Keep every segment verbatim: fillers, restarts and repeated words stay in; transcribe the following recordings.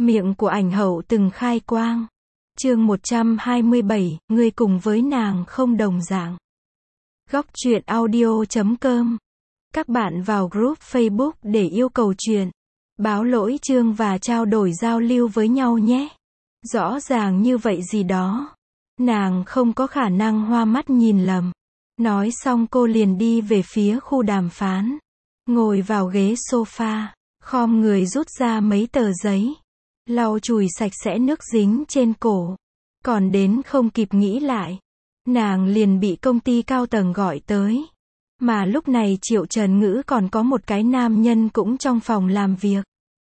Miệng của ảnh hậu từng khai quang. Chương một trăm hai mươi bảy, ngươi cùng với nàng không đồng dạng. Góc truyện audio chấm com. Các bạn vào group Facebook để yêu cầu truyện, báo lỗi chương và trao đổi giao lưu với nhau nhé. Rõ ràng như vậy gì đó. Nàng không có khả năng hoa mắt nhìn lầm. Nói xong cô liền đi về phía khu đàm phán. Ngồi vào ghế sofa, khom người rút ra mấy tờ giấy. Lau chùi sạch sẽ nước dính trên cổ. Còn đến không kịp nghĩ lại, nàng liền bị công ty cao tầng gọi tới. Mà lúc này Triệu Trần Ngữ còn có một cái nam nhân cũng trong phòng làm việc.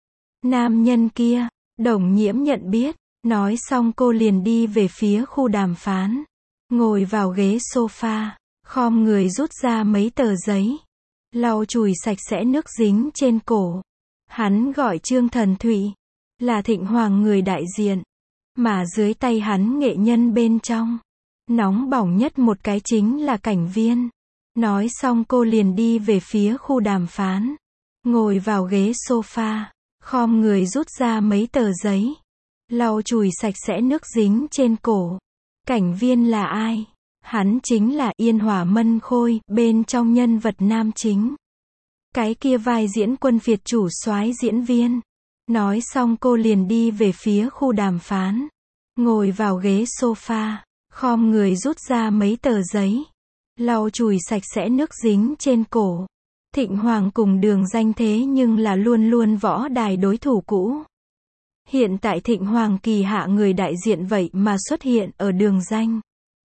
Nam nhân kia, Đồng Nhiễm nhận biết. Nói xong cô liền đi về phía khu đàm phán. Ngồi vào ghế sofa, khom người rút ra mấy tờ giấy. Lau chùi sạch sẽ nước dính trên cổ. Hắn gọi Trương Thần Thụy, là Thịnh Hoàng người đại diện. Mà dưới tay hắn nghệ nhân bên trong. Nóng bỏng nhất một cái chính là Cảnh Viên. Nói xong cô liền đi về phía khu đàm phán. Ngồi vào ghế sofa, khom người rút ra mấy tờ giấy. Lau chùi sạch sẽ nước dính trên cổ. Cảnh Viên là ai? Hắn chính là Yên Hỏa Mân Khôi, bên trong nhân vật nam chính. Cái kia vai diễn Quân Việt chủ soái diễn viên. Nói xong cô liền đi về phía khu đàm phán. Ngồi vào ghế sofa, khom người rút ra mấy tờ giấy. Lau chùi sạch sẽ nước dính trên cổ. Thịnh Hoàng cùng Đường Danh thế nhưng là luôn luôn võ đài đối thủ cũ. Hiện tại Thịnh Hoàng kỳ hạ người đại diện vậy mà xuất hiện ở Đường Danh.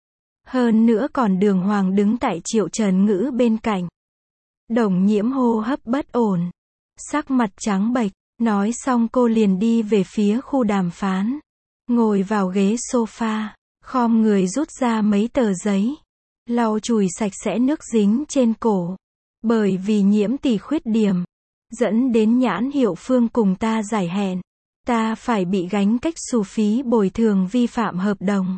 Hơn nữa còn Đường Hoàng đứng tại Triệu Trần Ngữ bên cạnh. Đồng Nhiễm hô hấp bất ổn, sắc mặt trắng bệch. Nói xong cô liền đi về phía khu đàm phán. Ngồi vào ghế sofa, khom người rút ra mấy tờ giấy. Lau chùi sạch sẽ nước dính trên cổ. Bởi vì Nhiễm tỷ khuyết điểm, dẫn đến nhãn hiệu Phương cùng ta giải hẹn. Ta phải bị gánh cách xù phí bồi thường vi phạm hợp đồng.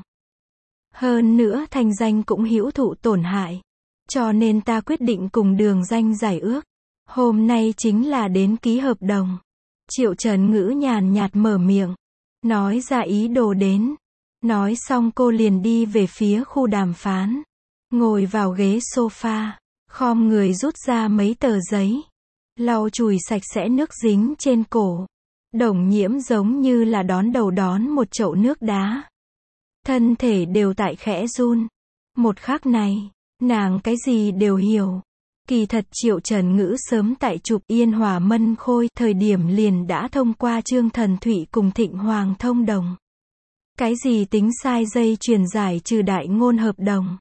Hơn nữa thanh danh cũng hữu thụ tổn hại. Cho nên ta quyết định cùng Đường Danh giải ước. Hôm nay chính là đến ký hợp đồng. Triệu Trần Ngữ nhàn nhạt mở miệng. Nói ra ý đồ đến. Nói xong cô liền đi về phía khu đàm phán. Ngồi vào ghế sofa, khom người rút ra mấy tờ giấy. Lau chùi sạch sẽ nước dính trên cổ. Đồng Nhiễm giống như là đón đầu đón một chậu nước đá. Thân thể đều tại khẽ run. Một khắc này, nàng cái gì đều hiểu. Kỳ thật Triệu Trần Ngữ sớm tại chụp Yên Hỏa Mân Khôi thời điểm liền đã thông qua Trương Thần Thụy cùng Thịnh Hoàng thông đồng. Cái gì tính sai dây truyền giải trừ đại ngôn hợp đồng.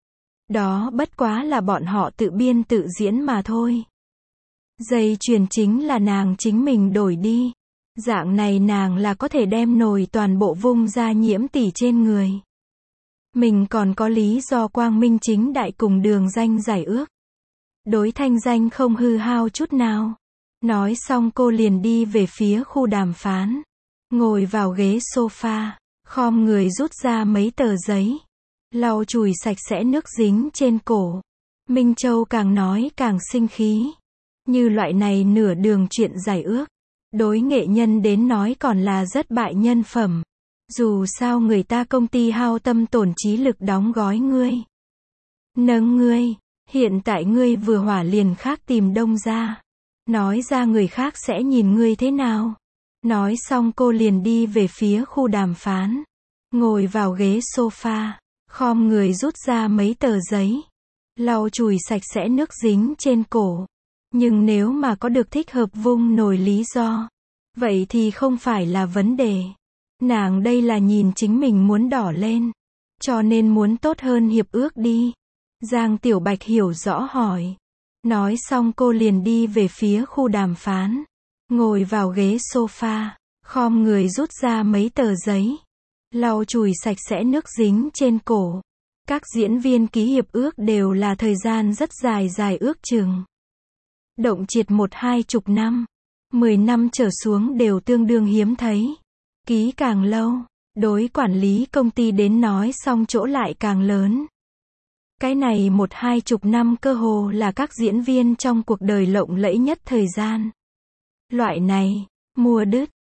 Đó bất quá là bọn họ tự biên tự diễn mà thôi. Dây truyền chính là nàng chính mình đổi đi. Dạng này nàng là có thể đem nồi toàn bộ vung ra Nhiễm tỷ trên người. Mình còn có lý do quang minh chính đại cùng Đường Danh giải ước. Đối thanh danh không hư hao chút nào. Nói xong cô liền đi về phía khu đàm phán. Ngồi vào ghế sofa, khom người rút ra mấy tờ giấy. Lau chùi sạch sẽ nước dính trên cổ. Minh Châu càng nói càng sinh khí. Như loại này nửa đường chuyện giải ước. Đối nghệ nhân đến nói còn là rất bại nhân phẩm. Dù sao người ta công ty hao tâm tổn trí lực đóng gói ngươi. Nâng ngươi. Hiện tại ngươi vừa hỏa liền khác tìm đông ra. Nói ra người khác sẽ nhìn ngươi thế nào. Nói xong cô liền đi về phía khu đàm phán. Ngồi vào ghế sofa, khom người rút ra mấy tờ giấy. Lau chùi sạch sẽ nước dính trên cổ. Nhưng nếu mà có được thích hợp vung nổi lý do, vậy thì không phải là vấn đề. Nàng đây là nhìn chính mình muốn đỏ lên. Cho nên muốn tốt hơn hiệp ước đi. Giang Tiểu Bạch hiểu rõ hỏi. Nói xong cô liền đi về phía khu đàm phán. Ngồi vào ghế sofa, khom người rút ra mấy tờ giấy. Lau chùi sạch sẽ nước dính trên cổ. Các diễn viên ký hiệp ước đều là thời gian rất dài dài ước chừng. Động triệt một hai chục năm. Mười năm trở xuống đều tương đương hiếm thấy. Ký càng lâu, đối quản lý công ty đến nói xong chỗ lại càng lớn. Cái này một hai chục năm cơ hồ là các diễn viên trong cuộc đời lộng lẫy nhất thời gian. Loại này, mua đứt,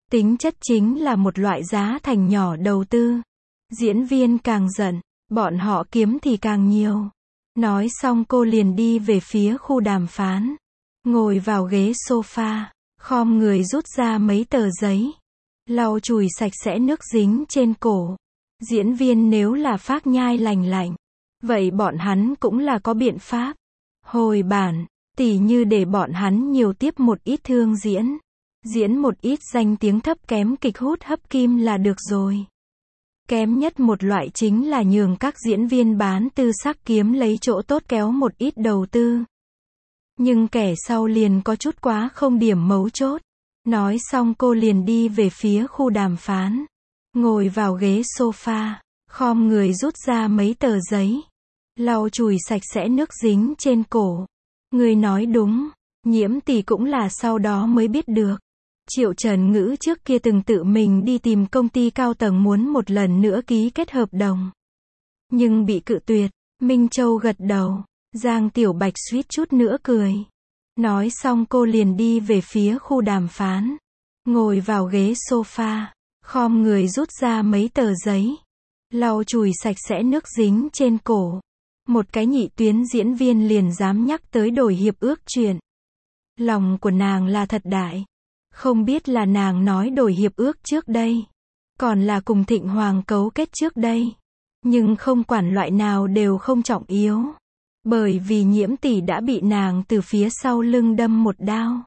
Tính chất chính là một loại giá thành nhỏ đầu tư. Diễn viên càng giận, bọn họ kiếm thì càng nhiều. Nói xong cô liền đi về phía khu đàm phán. Ngồi vào ghế sofa, khom người rút ra mấy tờ giấy. Lau chùi sạch sẽ nước dính trên cổ. Diễn viên nếu là phác nhai lành lạnh, vậy bọn hắn cũng là có biện pháp. Hồi bản, tỉ như để bọn hắn nhiều tiếp một ít thương diễn. Diễn một ít danh tiếng thấp kém kịch hút hấp kim là được rồi. Kém nhất một loại chính là nhường các diễn viên bán tư sắc kiếm lấy chỗ tốt kéo một ít đầu tư. Nhưng kẻ sau liền có chút quá không điểm mấu chốt. Nói xong cô liền đi về phía khu đàm phán. Ngồi vào ghế sofa, khom người rút ra mấy tờ giấy. Lau chùi sạch sẽ nước dính trên cổ. Người nói đúng, Nhiễm tỷ cũng là sau đó mới biết được. Triệu Trần Ngữ trước kia từng tự mình đi tìm công ty cao tầng muốn một lần nữa ký kết hợp đồng. Nhưng bị cự tuyệt. Minh Châu gật đầu. Giang Tiểu Bạch suýt chút nữa cười. Nói xong cô liền đi về phía khu đàm phán. Ngồi vào ghế sofa, khom người rút ra mấy tờ giấy. Lau chùi sạch sẽ nước dính trên cổ. Một cái nhị tuyến diễn viên liền dám nhắc tới đổi hiệp ước chuyện. Lòng của nàng là thật đại. Không biết là nàng nói đổi hiệp ước trước đây, còn là cùng Thịnh Hoàng cấu kết trước đây. Nhưng không quản loại nào đều không trọng yếu. Bởi vì Nhiễm tỷ đã bị nàng từ phía sau lưng đâm một đao.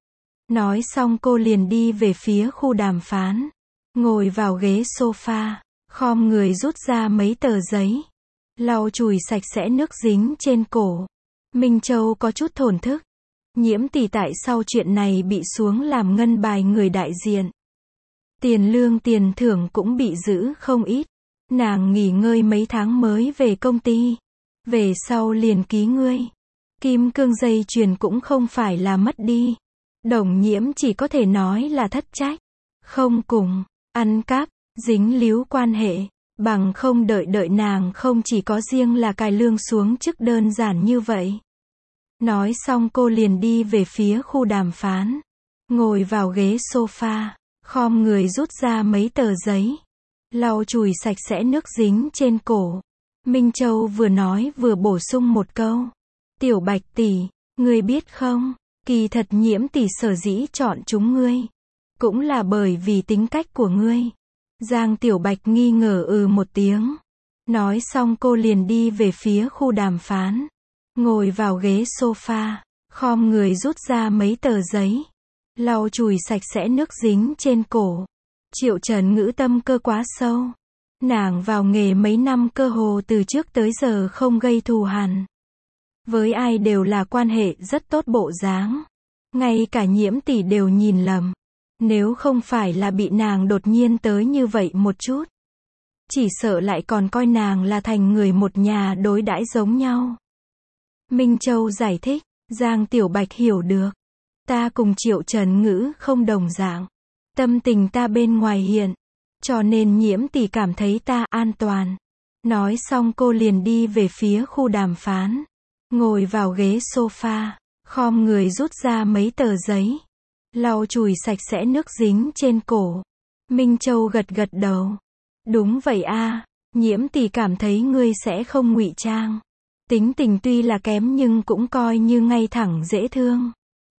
Nói xong cô liền đi về phía khu đàm phán. Ngồi vào ghế sofa, khom người rút ra mấy tờ giấy. Lau chùi sạch sẽ nước dính trên cổ. Minh Châu có chút thổn thức. Nhiễm tỷ tại sau chuyện này bị xuống làm ngân bài người đại diện. Tiền lương tiền thưởng cũng bị giữ không ít. Nàng nghỉ ngơi mấy tháng mới về công ty. Về sau liền ký ngươi. Kim cương dây chuyền cũng không phải là mất đi. Đồng Nhiễm chỉ có thể nói là thất trách. Không cùng, ăn cắp, dính líu quan hệ. Bằng không đợi đợi nàng không chỉ có riêng là cài lương xuống chức đơn giản như vậy. Nói xong cô liền đi về phía khu đàm phán. Ngồi vào ghế sofa, khom người rút ra mấy tờ giấy. Lau chùi sạch sẽ nước dính trên cổ. Minh Châu vừa nói vừa bổ sung một câu. Tiểu Bạch tỷ, ngươi biết không, kỳ thật Nhiễm tỷ sở dĩ chọn chúng ngươi. Cũng là bởi vì tính cách của ngươi. Giang Tiểu Bạch nghi ngờ ừ một tiếng. Nói xong cô liền đi về phía khu đàm phán. Ngồi vào ghế sofa, khom người rút ra mấy tờ giấy. Lau chùi sạch sẽ nước dính trên cổ. Triệu Trần Ngữ tâm cơ quá sâu. Nàng vào nghề mấy năm cơ hồ từ trước tới giờ không gây thù hằn. Với ai đều là quan hệ rất tốt bộ dáng. Ngay cả Nhiễm tỷ đều nhìn lầm. Nếu không phải là bị nàng đột nhiên tới như vậy một chút. Chỉ sợ lại còn coi nàng là thành người một nhà đối đãi giống nhau. Minh Châu giải thích, Giang Tiểu Bạch hiểu được. Ta cùng Triệu Trần Ngữ không đồng dạng. Tâm tình ta bên ngoài hiện. Cho nên Nhiễm tỷ cảm thấy ta an toàn. Nói xong cô liền đi về phía khu đàm phán. Ngồi vào ghế sofa, khom người rút ra mấy tờ giấy. Lau chùi sạch sẽ nước dính trên cổ. Minh Châu gật gật đầu. Đúng vậy a, Nhiễm tỷ cảm thấy ngươi sẽ không ngụy trang. Tính tình tuy là kém nhưng cũng coi như ngay thẳng dễ thương.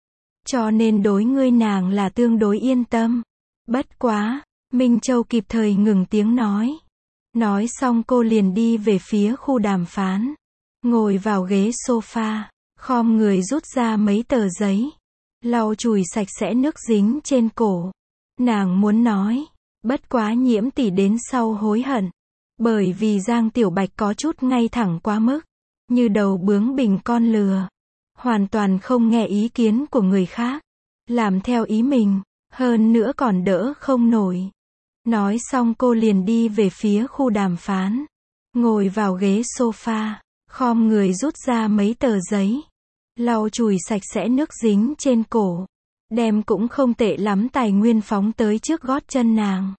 Cho nên đối ngươi nàng là tương đối yên tâm. Bất quá, Minh Châu kịp thời ngừng tiếng nói. Nói xong cô liền đi về phía khu đàm phán. Ngồi vào ghế sofa, khom người rút ra mấy tờ giấy. Lau chùi sạch sẽ nước dính trên cổ. Nàng muốn nói, bất quá Nhiễm tỷ đến sau hối hận. Bởi vì Giang Tiểu Bạch có chút ngay thẳng quá mức. Như đầu bướng bỉnh con lừa. Hoàn toàn không nghe ý kiến của người khác. Làm theo ý mình, hơn nữa còn đỡ không nổi. Nói xong cô liền đi về phía khu đàm phán. Ngồi vào ghế sofa, khom người rút ra mấy tờ giấy. Lau chùi sạch sẽ nước dính trên cổ. Đem cũng không tệ lắm tài nguyên phóng tới trước gót chân nàng.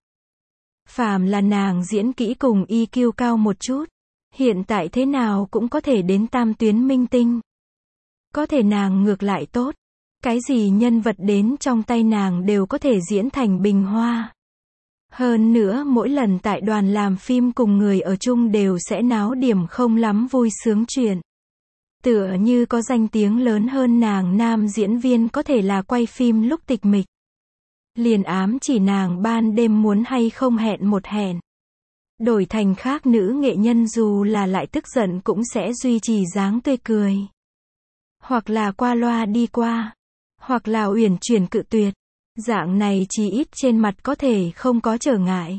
Phàm là nàng diễn kỹ cùng i kiu cao một chút. Hiện tại thế nào cũng có thể đến tam tuyến minh tinh. Có thể nàng ngược lại tốt. Cái gì nhân vật đến trong tay nàng đều có thể diễn thành bình hoa. Hơn nữa mỗi lần tại đoàn làm phim cùng người ở chung đều sẽ náo điểm không lắm vui sướng chuyện. Tựa như có danh tiếng lớn hơn nàng nam diễn viên có thể là quay phim lúc tịch mịch. Liền ám chỉ nàng ban đêm muốn hay không hẹn một hẹn. Đổi thành khác nữ nghệ nhân dù là lại tức giận cũng sẽ duy trì dáng tươi cười. Hoặc là qua loa đi qua. Hoặc là uyển chuyển cự tuyệt. Dạng này chí ít trên mặt có thể không có trở ngại.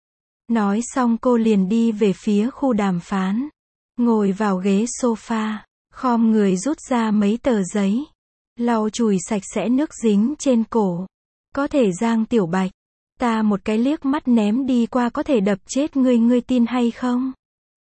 Nói xong cô liền đi về phía khu đàm phán. Ngồi vào ghế sofa. Khom người rút ra mấy tờ giấy. Lau chùi sạch sẽ nước dính trên cổ. Có thể Giang Tiểu Bạch. Ta một cái liếc mắt ném đi qua có thể đập chết ngươi, ngươi tin hay không?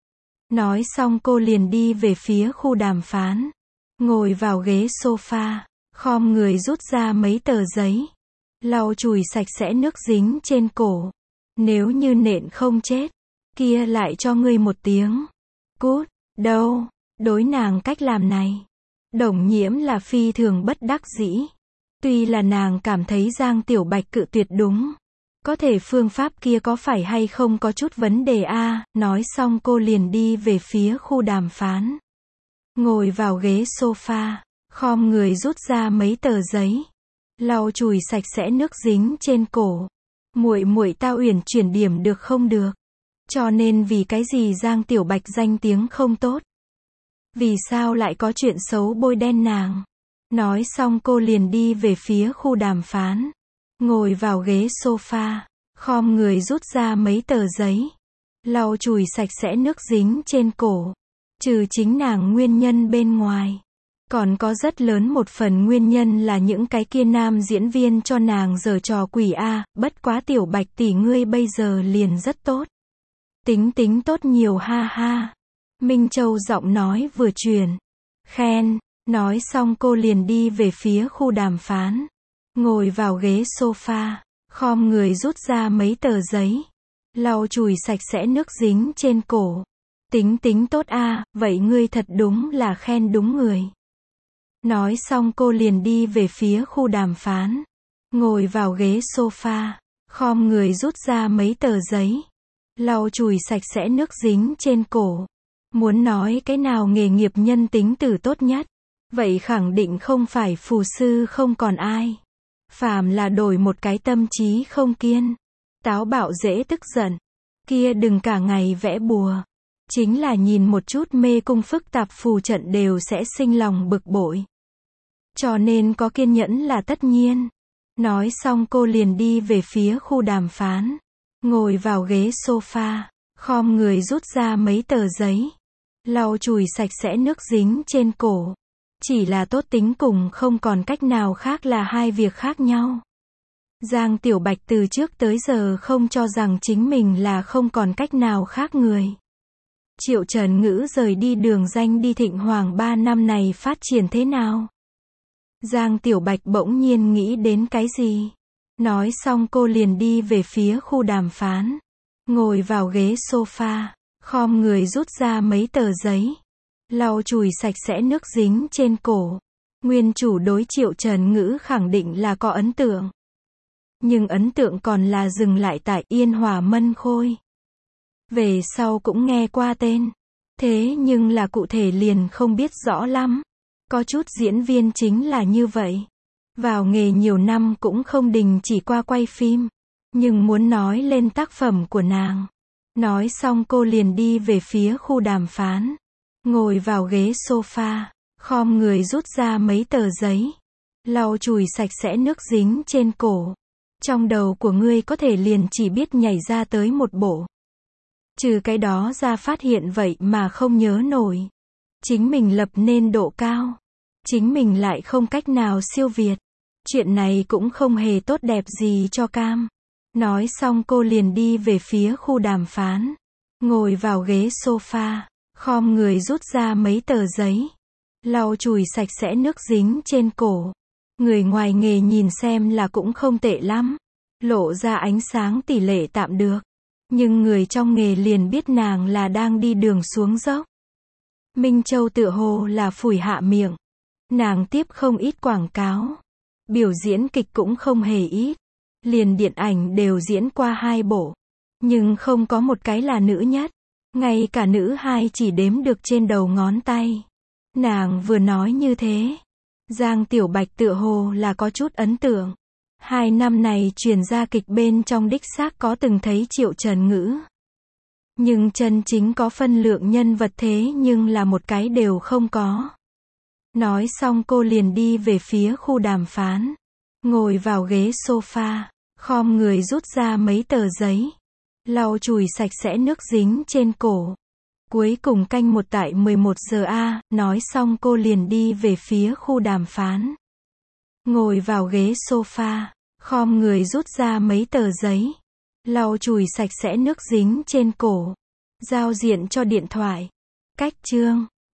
Nói xong cô liền đi về phía khu đàm phán. Ngồi vào ghế sofa. Khom người rút ra mấy tờ giấy. Lau chùi sạch sẽ nước dính trên cổ. Nếu như nện không chết. Kia lại cho ngươi một tiếng. Cút. Đâu. Đối nàng cách làm này. Đồng Nhiễm là phi thường bất đắc dĩ. Tuy là nàng cảm thấy Giang Tiểu Bạch cự tuyệt đúng. Có thể phương pháp kia có phải hay không có chút vấn đề a à? Nói xong cô liền đi về phía khu đàm phán. Ngồi vào ghế sofa. Khom người rút ra mấy tờ giấy. Lau chùi sạch sẽ nước dính trên cổ. Muội muội ta uyển chuyển điểm được không được? Cho nên vì cái gì Giang Tiểu Bạch danh tiếng không tốt? Vì sao lại có chuyện xấu bôi đen nàng? Nói xong cô liền đi về phía khu đàm phán. Ngồi vào ghế sofa. Khom người rút ra mấy tờ giấy. Lau chùi sạch sẽ nước dính trên cổ. Trừ chính nàng nguyên nhân bên ngoài. Còn có rất lớn một phần nguyên nhân là những cái kia nam diễn viên cho nàng giở trò quỷ a, bất quá Tiểu Bạch tỷ ngươi bây giờ liền rất tốt. Tính tính tốt nhiều ha ha. Minh Châu giọng nói vừa truyền. Khen. Nói xong cô liền đi về phía khu đàm phán. Ngồi vào ghế sofa. Khom người rút ra mấy tờ giấy. Lau chùi sạch sẽ nước dính trên cổ. Tính tính tốt a, vậy ngươi thật đúng là khen đúng người. Nói xong cô liền đi về phía khu đàm phán. Ngồi vào ghế sofa. Khom người rút ra mấy tờ giấy. Lau chùi sạch sẽ nước dính trên cổ. Muốn nói cái nào nghề nghiệp nhân tính tử tốt nhất? Vậy khẳng định không phải phù sư không còn ai. Phàm là đổi một cái tâm trí không kiên. Táo bạo dễ tức giận. Kia đừng cả ngày vẽ bùa. Chính là nhìn một chút mê cung phức tạp phù trận đều sẽ sinh lòng bực bội. Cho nên có kiên nhẫn là tất nhiên. Nói xong cô liền đi về phía khu đàm phán. Ngồi vào ghế sofa. Khom người rút ra mấy tờ giấy. Lau chùi sạch sẽ nước dính trên cổ. Chỉ là tốt tính cùng không còn cách nào khác là hai việc khác nhau. Giang Tiểu Bạch từ trước tới giờ không cho rằng chính mình là không còn cách nào khác người. Triệu Trần Ngữ rời đi đường danh đi Thịnh Hoàng ba năm này phát triển thế nào? Giang Tiểu Bạch bỗng nhiên nghĩ đến cái gì? Nói xong cô liền đi về phía khu đàm phán. Ngồi vào ghế sofa. Khom người rút ra mấy tờ giấy. Lau chùi sạch sẽ nước dính trên cổ. Nguyên chủ đối Triệu Trần Ngữ khẳng định là có ấn tượng. Nhưng ấn tượng còn là dừng lại tại Yên Hòa Mân Khôi. Về sau cũng nghe qua tên. Thế nhưng là cụ thể liền không biết rõ lắm. Có chút diễn viên chính là như vậy. Vào nghề nhiều năm cũng không đình chỉ qua quay phim. Nhưng muốn nói lên tác phẩm của nàng. Nói xong cô liền đi về phía khu đàm phán. Ngồi vào ghế sofa. Khom người rút ra mấy tờ giấy. Lau chùi sạch sẽ nước dính trên cổ. Trong đầu của ngươi có thể liền chỉ biết nhảy ra tới một bộ. Trừ cái đó ra phát hiện vậy mà không nhớ nổi. Chính mình lập nên độ cao. Chính mình lại không cách nào siêu việt. Chuyện này cũng không hề tốt đẹp gì cho Cam. Nói xong cô liền đi về phía khu đàm phán. Ngồi vào ghế sofa. Khom người rút ra mấy tờ giấy. Lau chùi sạch sẽ nước dính trên cổ. Người ngoài nghề nhìn xem là cũng không tệ lắm. Lộ ra ánh sáng tỷ lệ tạm được. Nhưng người trong nghề liền biết nàng là đang đi đường xuống dốc. Minh Châu tựa hồ là phủi hạ miệng. Nàng tiếp không ít quảng cáo. Biểu diễn kịch cũng không hề ít. Liền điện ảnh đều diễn qua hai bộ. Nhưng không có một cái là nữ nhất. Ngay cả nữ hai chỉ đếm được trên đầu ngón tay. Nàng vừa nói như thế. Giang Tiểu Bạch tựa hồ là có chút ấn tượng. Hai năm này truyền ra kịch bên trong đích xác có từng thấy Triệu Trần Ngữ. Nhưng chân chính có phân lượng nhân vật thế nhưng là một cái đều không có. Nói xong cô liền đi về phía khu đàm phán. Ngồi vào ghế sofa, khom người rút ra mấy tờ giấy. Lau chùi sạch sẽ nước dính trên cổ. Cuối cùng canh một tại mười một giờ a, nói xong cô liền đi về phía khu đàm phán. Ngồi vào ghế sofa, khom người rút ra mấy tờ giấy. Lau chùi sạch sẽ nước dính trên cổ. Giao diện cho điện thoại. Cách chương.